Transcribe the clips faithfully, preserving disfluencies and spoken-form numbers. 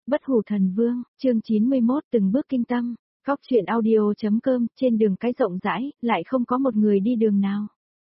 Bất hủ thần vương, chương chín mươi mốt từng bước kinh tâm, góc chuyện audio.com, trên đường cái rộng rãi, lại không có một người đi đường nào.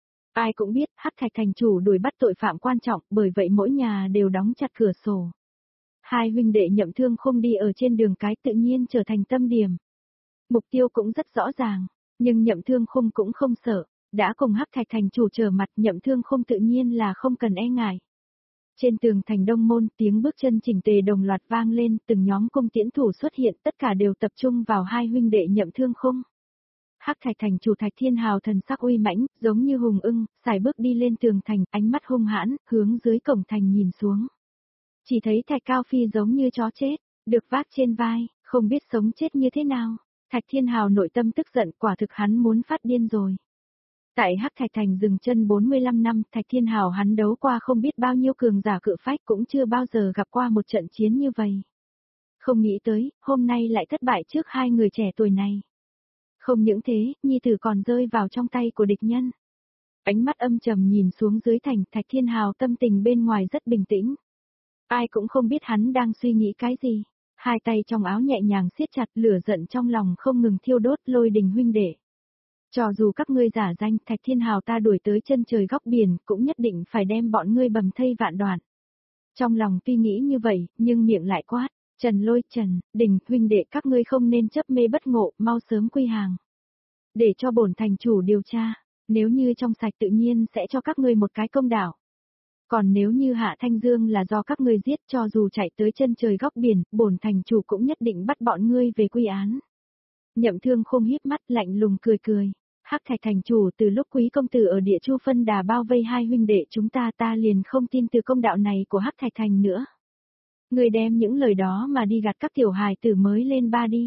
Ai cũng biết, Hắc Thạch thành chủ đuổi bắt tội phạm quan trọng, bởi vậy mỗi nhà đều đóng chặt cửa sổ. Hai huynh đệ Nhậm Thương Khung đi ở trên đường cái tự nhiên trở thành tâm điểm. Mục tiêu cũng rất rõ ràng, nhưng Nhậm Thương Khung cũng không sợ, đã cùng Hắc Thạch thành chủ trở mặt, Nhậm Thương Khung tự nhiên là không cần e ngại. Trên tường thành Đông Môn, tiếng bước chân chỉnh tề đồng loạt vang lên, từng nhóm cung tiễn thủ xuất hiện, tất cả đều tập trung vào hai huynh đệ Nhậm Thương Khung. Hắc Thạch thành chủ Thạch Thiên Hào thần sắc uy mãnh, giống như hùng ưng, sải bước đi lên tường thành, ánh mắt hung hãn, hướng dưới cổng thành nhìn xuống. Chỉ thấy Thạch Cao Phi giống như chó chết, được vác trên vai, không biết sống chết như thế nào. Thạch Thiên Hào nội tâm tức giận, quả thực hắn muốn phát điên rồi. Tại Hắc Thạch thành dừng chân bốn mươi lăm năm, Thạch Thiên Hào hắn đấu qua không biết bao nhiêu cường giả cự phách, cũng chưa bao giờ gặp qua một trận chiến như vậy. Không nghĩ tới, hôm nay lại thất bại trước hai người trẻ tuổi này. Không những thế, nhi tử còn rơi vào trong tay của địch nhân. Ánh mắt âm trầm nhìn xuống dưới thành, Thạch Thiên Hào tâm tình bên ngoài rất bình tĩnh. Ai cũng không biết hắn đang suy nghĩ cái gì. Hai tay trong áo nhẹ nhàng siết chặt, lửa giận trong lòng không ngừng thiêu đốt. Lôi Đình huynh đệ, cho dù các ngươi giả danh, Thạch Thiên Hào ta đuổi tới chân trời góc biển, cũng nhất định phải đem bọn ngươi bầm thây vạn đoạn. Trong lòng tuy nghĩ như vậy, nhưng miệng lại quát, Trần Lôi, Trần, Đình, huynh đệ các ngươi không nên chấp mê bất ngộ, mau sớm quy hàng. Để cho bổn thành chủ điều tra, nếu như trong sạch tự nhiên sẽ cho các ngươi một cái công đạo. Còn nếu như Hạ Thanh Dương là do các ngươi giết, cho dù chạy tới chân trời góc biển, bổn thành chủ cũng nhất định bắt bọn ngươi về quy án. Nhậm Thương Khung híp mắt lạnh lùng cười cười. Hắc Thạch thành chủ, từ lúc Quý công tử ở Địa Chu phân đà bao vây hai huynh đệ chúng ta, ta liền không tin từ công đạo này của Hắc Thạch thành nữa. Ngươi đem những lời đó mà đi gạt các tiểu hài tử mới lên ba đi.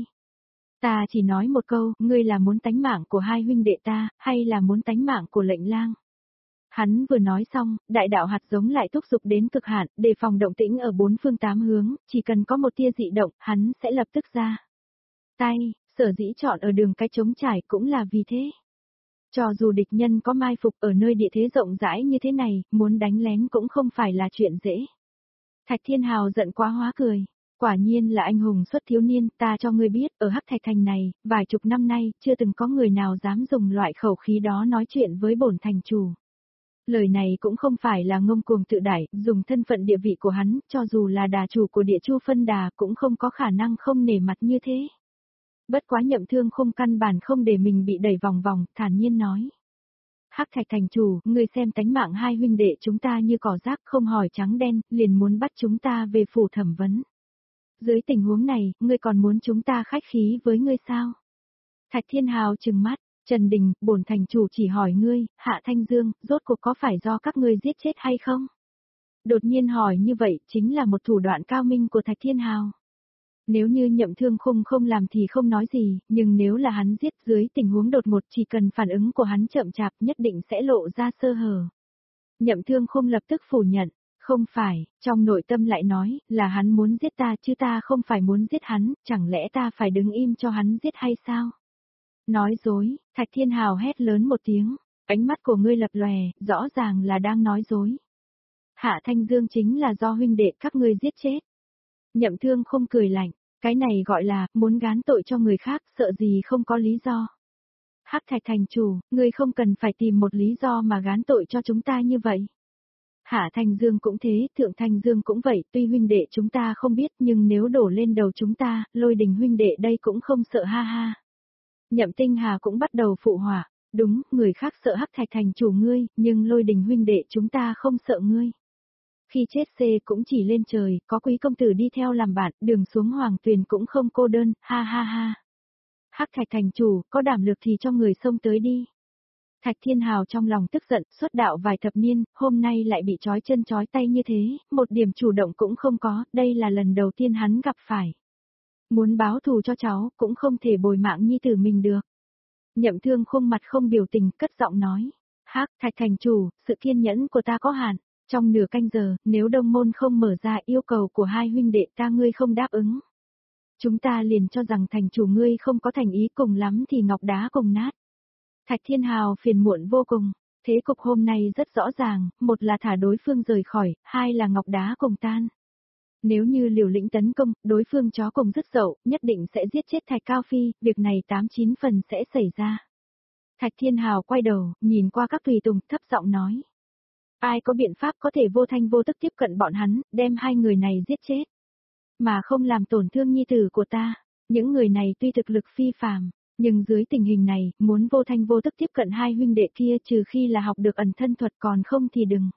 Ta chỉ nói một câu, ngươi là muốn tánh mạng của hai huynh đệ ta, hay là muốn tánh mạng của Lệnh Lang? Hắn vừa nói xong, đại đạo hạt giống lại thúc giục đến cực hạn, đề phòng động tĩnh ở bốn phương tám hướng, chỉ cần có một tia dị động, hắn sẽ lập tức ra tay. Sở dĩ chọn ở đường cái trống trải cũng là vì thế. Cho dù địch nhân có mai phục ở nơi địa thế rộng rãi như thế này, muốn đánh lén cũng không phải là chuyện dễ. Thạch Thiên Hào giận quá hóa cười. Quả nhiên là anh hùng xuất thiếu niên, ta cho ngươi biết, ở Hắc Thạch thành này, vài chục năm nay, chưa từng có người nào dám dùng loại khẩu khí đó nói chuyện với bổn thành chủ. Lời này cũng không phải là ngông cuồng tự đại, dùng thân phận địa vị của hắn, cho dù là đà chủ của Địa Chu phân đà cũng không có khả năng không nể mặt như thế. Bất quá Nhậm Thương Khung căn bản không để mình bị đẩy vòng vòng, thản nhiên nói. Hắc Thạch thành chủ, ngươi xem tánh mạng hai huynh đệ chúng ta như cỏ rác, không hỏi trắng đen, liền muốn bắt chúng ta về phủ thẩm vấn. Dưới tình huống này, ngươi còn muốn chúng ta khách khí với ngươi sao? Thạch Thiên Hào trừng mắt, Trần Đình, bổn thành chủ chỉ hỏi ngươi, Hạ Thanh Dương, rốt cuộc có phải do các ngươi giết chết hay không? Đột nhiên hỏi như vậy, chính là một thủ đoạn cao minh của Thạch Thiên Hào. Nếu như Nhậm Thương Khung không làm thì không nói gì, nhưng nếu là hắn giết dưới tình huống đột ngột, chỉ cần phản ứng của hắn chậm chạp nhất định sẽ lộ ra sơ hở. Nhậm Thương Khung lập tức phủ nhận, không phải, trong nội tâm lại nói, là hắn muốn giết ta chứ ta không phải muốn giết hắn, chẳng lẽ ta phải đứng im cho hắn giết hay sao? Nói dối, Thạch Thiên Hào hét lớn một tiếng, ánh mắt của ngươi lập lòe, rõ ràng là đang nói dối. Hạ Thanh Dương chính là do huynh đệ các ngươi giết chết. Nhậm Thương Khung cười lạnh, cái này gọi là, muốn gán tội cho người khác, sợ gì không có lý do. Hắc Thạch thành chủ, ngươi không cần phải tìm một lý do mà gán tội cho chúng ta như vậy. Hạ Thanh Dương cũng thế, Thượng Thanh Dương cũng vậy, tuy huynh đệ chúng ta không biết nhưng nếu đổ lên đầu chúng ta, Lôi Đình huynh đệ đây cũng không sợ ha ha. Nhậm Tinh Hà cũng bắt đầu phụ họa, đúng, người khác sợ Hắc Thạch thành chủ ngươi, nhưng Lôi Đình huynh đệ chúng ta không sợ ngươi. Khi chết xê cũng chỉ lên trời, có Quý công tử đi theo làm bạn, đường xuống Hoàng Tuyền cũng không cô đơn, ha ha ha. Hắc Thạch thành chủ, có đảm lực thì cho người xông tới đi. Thạch Thiên Hào trong lòng tức giận, xuất đạo vài thập niên, hôm nay lại bị trói chân trói tay như thế, một điểm chủ động cũng không có, đây là lần đầu tiên hắn gặp phải. Muốn báo thù cho cháu, cũng không thể bồi mạng nhi tử mình được. Nhậm Thương Khung mặt không biểu tình, cất giọng nói. Hắc Thạch thành chủ, sự kiên nhẫn của ta có hạn. Trong nửa canh giờ, nếu Đông Môn không mở ra yêu cầu của hai huynh đệ ta ngươi không đáp ứng. Chúng ta liền cho rằng thành chủ ngươi không có thành ý, cùng lắm thì ngọc đá cùng nát. Thạch Thiên Hào phiền muộn vô cùng, thế cục hôm nay rất rõ ràng, một là thả đối phương rời khỏi, hai là ngọc đá cùng tan. Nếu như liều lĩnh tấn công, đối phương chó cùng dứt dậu, nhất định sẽ giết chết Thạch Cao Phi, việc này tám chín phần sẽ xảy ra. Thạch Thiên Hào quay đầu, nhìn qua các tùy tùng, thấp giọng nói. Ai có biện pháp có thể vô thanh vô tức tiếp cận bọn hắn, đem hai người này giết chết. Mà không làm tổn thương nhi tử của ta. Những người này tuy thực lực phi phàm, nhưng dưới tình hình này, muốn vô thanh vô tức tiếp cận hai huynh đệ kia trừ khi là học được ẩn thân thuật còn không thì đừng.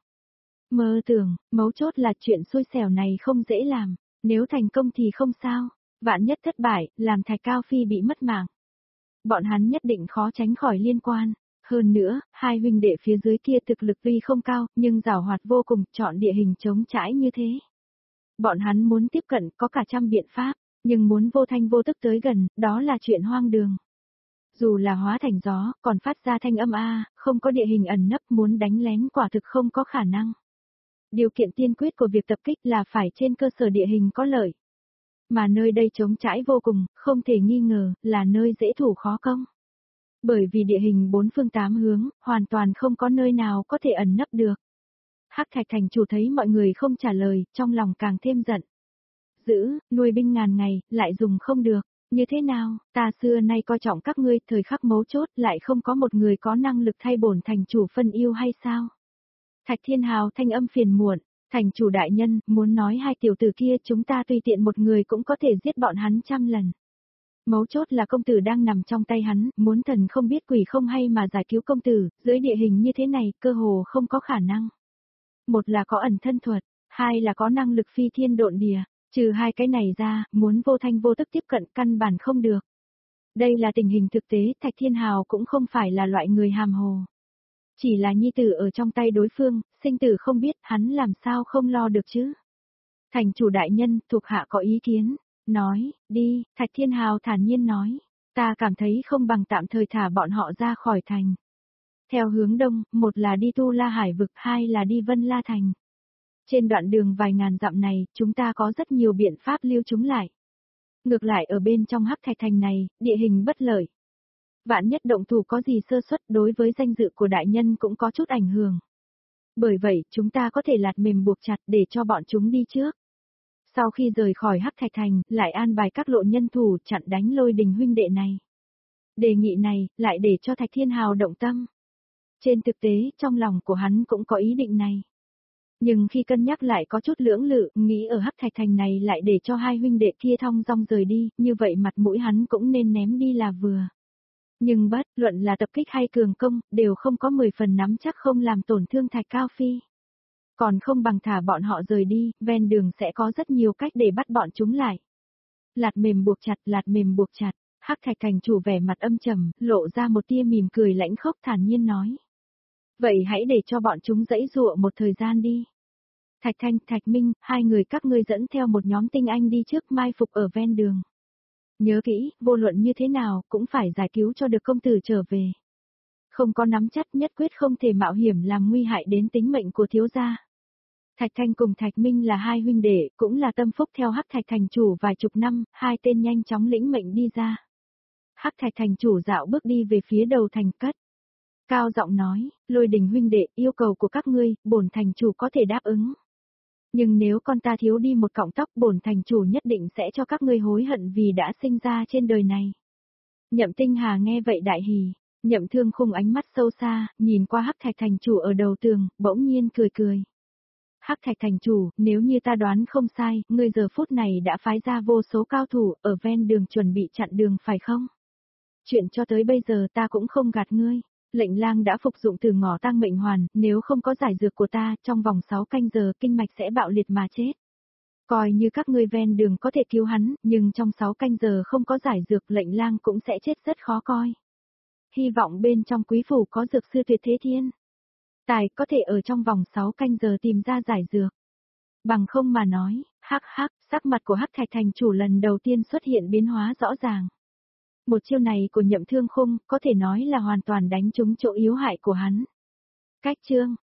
Mơ tưởng, mấu chốt là chuyện xui xẻo này không dễ làm, nếu thành công thì không sao, vạn nhất thất bại, làm Thạch Cao Phi bị mất mạng. Bọn hắn nhất định khó tránh khỏi liên quan. Hơn nữa, hai huynh đệ phía dưới kia thực lực tuy không cao, nhưng giàu hoạt vô cùng, chọn địa hình chống trải như thế. Bọn hắn muốn tiếp cận có cả trăm biện pháp, nhưng muốn vô thanh vô tức tới gần, đó là chuyện hoang đường. Dù là hóa thành gió, còn phát ra thanh âm a, không có địa hình ẩn nấp muốn đánh lén quả thực không có khả năng. Điều kiện tiên quyết của việc tập kích là phải trên cơ sở địa hình có lợi. Mà nơi đây trống trải vô cùng, không thể nghi ngờ, là nơi dễ thủ khó công. Bởi vì địa hình bốn phương tám hướng, hoàn toàn không có nơi nào có thể ẩn nấp được. Hắc Thạch thành chủ thấy mọi người không trả lời, trong lòng càng thêm giận. Giữ, nuôi binh ngàn ngày, lại dùng không được. Như thế nào, ta xưa nay coi trọng các ngươi, thời khắc mấu chốt lại không có một người có năng lực thay bổn thành chủ phân yêu hay sao? Thạch Thiên Hào thanh âm phiền muộn, thành chủ đại nhân, muốn nói hai tiểu tử kia chúng ta tùy tiện một người cũng có thể giết bọn hắn trăm lần. Mấu chốt là công tử đang nằm trong tay hắn, muốn thần không biết quỷ không hay mà giải cứu công tử, dưới địa hình như thế này, cơ hồ không có khả năng. Một là có ẩn thân thuật, hai là có năng lực phi thiên độn địa, trừ hai cái này ra, muốn vô thanh vô tức tiếp cận căn bản không được. Đây là tình hình thực tế, Thạch Thiên Hào cũng không phải là loại người hàm hồ. Chỉ là nhi tử ở trong tay đối phương, sinh tử không biết, hắn làm sao không lo được chứ. Thành chủ đại nhân, thuộc hạ có ý kiến. Nói, đi, Thạch Thiên Hào thản nhiên nói, ta cảm thấy không bằng tạm thời thả bọn họ ra khỏi thành. Theo hướng đông, một là đi Tu La Hải vực, hai là đi Vân La Thành. Trên đoạn đường vài ngàn dặm này, chúng ta có rất nhiều biện pháp lưu chúng lại. Ngược lại ở bên trong Hắc Thạch thành này, địa hình bất lợi. Vạn nhất động thủ có gì sơ suất đối với danh dự của đại nhân cũng có chút ảnh hưởng. Bởi vậy, chúng ta có thể lạt mềm buộc chặt để cho bọn chúng đi trước. Sau khi rời khỏi Hắc Thạch thành, lại an bài các lộ nhân thủ chặn đánh Lôi Đình huynh đệ này. Đề nghị này, lại để cho Thạch Thiên Hào động tâm. Trên thực tế, trong lòng của hắn cũng có ý định này. Nhưng khi cân nhắc lại có chút lưỡng lự, nghĩ ở Hắc Thạch thành này lại để cho hai huynh đệ kia thong dong rời đi, như vậy mặt mũi hắn cũng nên ném đi là vừa. Nhưng bất luận là tập kích hay cường công, đều không có mười phần nắm chắc không làm tổn thương Thạch Cao Phi. Còn không bằng thả bọn họ rời đi, ven đường sẽ có rất nhiều cách để bắt bọn chúng lại. Lạt mềm buộc chặt, lạt mềm buộc chặt, Hắc Thạch thành chủ vẻ mặt âm trầm, lộ ra một tia mỉm cười lãnh khốc thản nhiên nói. Vậy hãy để cho bọn chúng dãy dụa một thời gian đi. Thạch Thanh, Thạch Minh, hai người các ngươi dẫn theo một nhóm tinh anh đi trước mai phục ở ven đường. Nhớ kỹ, vô luận như thế nào, cũng phải giải cứu cho được công tử trở về. Không có nắm chắc nhất quyết không thể mạo hiểm làm nguy hại đến tính mệnh của thiếu gia. Thạch Thanh cùng Thạch Minh là hai huynh đệ, cũng là tâm phúc theo Hắc Thạch thành chủ vài chục năm, hai tên nhanh chóng lĩnh mệnh đi ra. Hắc Thạch thành chủ dạo bước đi về phía đầu thành cất. Cao giọng nói, Lôi Đình huynh đệ, yêu cầu của các ngươi, bổn thành chủ có thể đáp ứng. Nhưng nếu con ta thiếu đi một cọng tóc, bổn thành chủ nhất định sẽ cho các ngươi hối hận vì đã sinh ra trên đời này. Nhậm Tinh Hà nghe vậy đại hỉ, Nhậm Thương Khung ánh mắt sâu xa, nhìn qua Hắc Thạch thành chủ ở đầu tường, bỗng nhiên cười cười. Hắc Thạch thành chủ, nếu như ta đoán không sai, ngươi giờ phút này đã phái ra vô số cao thủ ở ven đường chuẩn bị chặn đường phải không? Chuyện cho tới bây giờ ta cũng không gạt ngươi. Lệnh lang đã phục dụng từ ngỏ tăng mệnh hoàn, nếu không có giải dược của ta, trong vòng sáu canh giờ kinh mạch sẽ bạo liệt mà chết. Coi như các ngươi ven đường có thể cứu hắn, nhưng trong sáu canh giờ không có giải dược lệnh lang cũng sẽ chết rất khó coi. Hy vọng bên trong quý phủ có dược sư tuyệt thế thiên. Tài có thể ở trong vòng sáu canh giờ tìm ra giải dược. Bằng không mà nói, hắc hắc, sắc mặt của Hắc Thạch thành chủ lần đầu tiên xuất hiện biến hóa rõ ràng. Một chiêu này của Nhậm Thương Khung có thể nói là hoàn toàn đánh trúng chỗ yếu hại của hắn. Cách chương